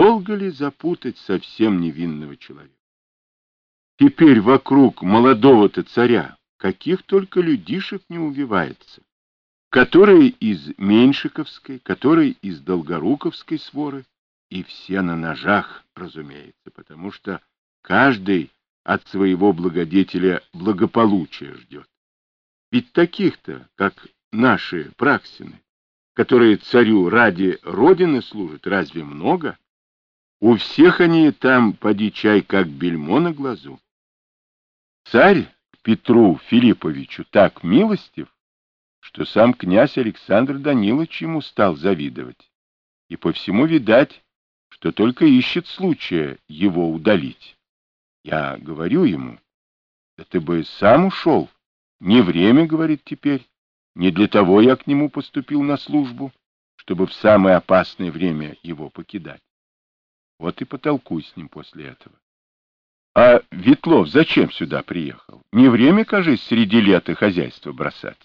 надолго ли запутать совсем невинного человека? Теперь вокруг молодого-то царя каких только людишек не увивается, которые из Меньшиковской, которые из Долгоруковской своры, и все на ножах, разумеется, потому что каждый от своего благодетеля благополучия ждет. Ведь таких-то, как наши Праксины, которые царю ради Родины служат, разве много? У всех они там, поди чай, как бельмо на глазу. Царь Петру Филипповичу так милостив, что сам князь Александр Данилович ему стал завидовать. И по всему видать, что только ищет случая его удалить. Я говорю ему: да ты бы сам ушел. Не время, говорит, теперь. Не для того я к нему поступил на службу, чтобы в самое опасное время его покидать. Вот и потолкуй с ним после этого. А Ветлов зачем сюда приехал? Не время, кажись, среди лета хозяйство бросать.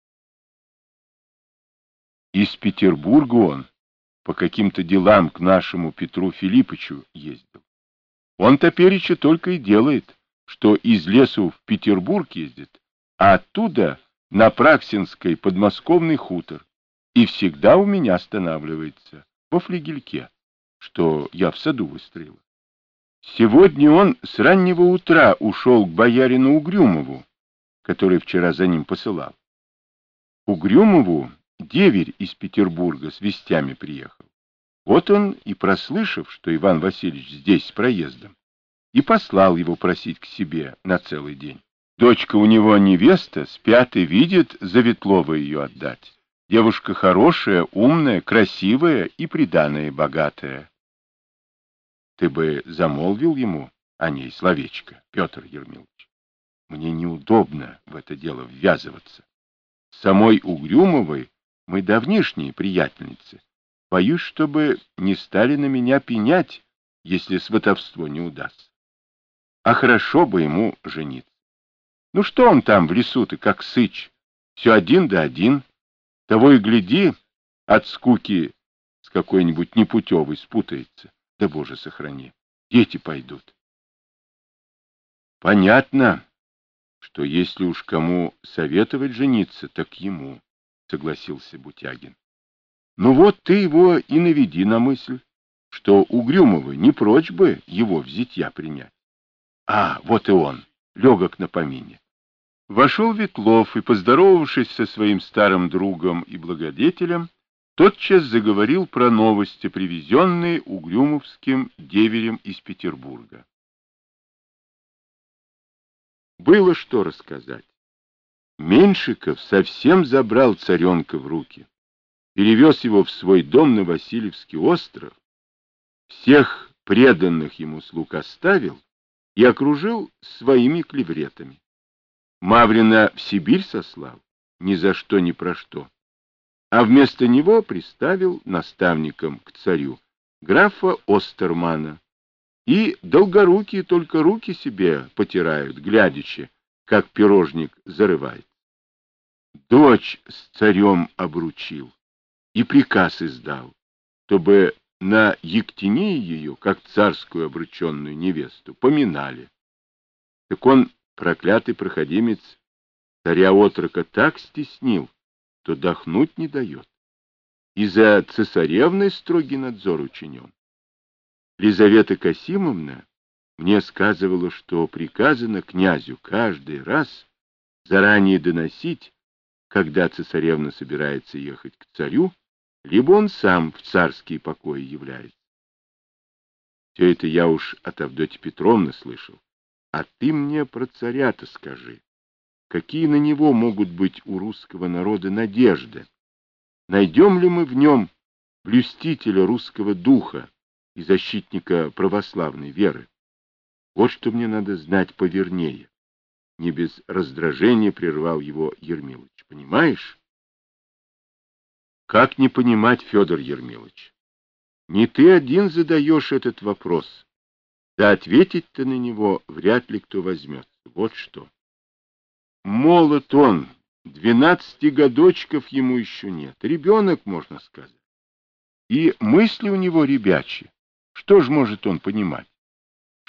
Из Петербурга он по каким-то делам к нашему Петру Филипповичу ездил. Он топереча только и делает, что из лесу в Петербург ездит, а оттуда на Праксинской подмосковный хутор, и всегда у меня останавливается во флигельке, что я в саду выстроила. Сегодня он с раннего утра ушел к боярину Угрюмову, который вчера за ним посылал. Угрюмову деверь из Петербурга с вестями приехал. Вот он и, прослышав, что Иван Васильевич здесь с проездом, и послал его просить к себе на целый день. Дочка у него невеста, спят и видит, за Ветлова ее отдать. Девушка хорошая, умная, красивая и приданая богатая. Ты бы замолвил ему о ней словечко, Петр Ермилович. Мне неудобно в это дело ввязываться. С самой Угрюмовой мы давнишние приятельницы. Боюсь, чтобы не стали на меня пенять, если сватовство не удастся. А хорошо бы ему жениться. Ну что он там в лесу-то, как сыч? Все один да один. Того и гляди, от скуки с какой-нибудь непутевой спутается. Да, Боже, сохрани. Дети пойдут. Понятно, что если уж кому советовать жениться, так ему, согласился Бутягин. Ну вот ты его и наведи на мысль, что Угрюмовы не прочь бы его в зятья принять. А, вот и он, легок на помине. Вошел Ветлов и, поздоровавшись со своим старым другом и благодетелем, тотчас заговорил про новости, привезенные угрюмовским деверем из Петербурга. Было что рассказать. Меньшиков совсем забрал царенка в руки, перевез его в свой дом на Васильевский остров, всех преданных ему слуг оставил и окружил своими клевретами. Маврина в Сибирь сослал, ни за что ни про что, а вместо него приставил наставником к царю графа Остермана, и долгорукие только руки себе потирают, глядячи, как пирожник зарывает. Дочь с царем обручил и приказ издал, чтобы на Ектинии ее, как царскую обрученную невесту, поминали. Так он, проклятый проходимец, царя-отрока так стеснил, что дохнуть не дает. И за цесаревной строгий надзор учинен. Лизавета Касимовна мне сказывала, что приказано князю каждый раз заранее доносить, когда цесаревна собирается ехать к царю, либо он сам в царские покои является. Все это я уж от Авдотьи Петровны слышал. А ты мне про царя-то скажи. Какие на него могут быть у русского народа надежды? Найдем ли мы в нем блюстителя русского духа и защитника православной веры? Вот что мне надо знать повернее. Не без раздражения прервал его Ермилыч. Понимаешь? Как не понимать, Федор Ермилыч? Не ты один задаешь этот вопрос. Да ответить-то на него вряд ли кто возьмется. Вот что. Молод он, 12 годочков ему еще нет. Ребенок, можно сказать. И мысли у него ребячьи. Что ж может он понимать?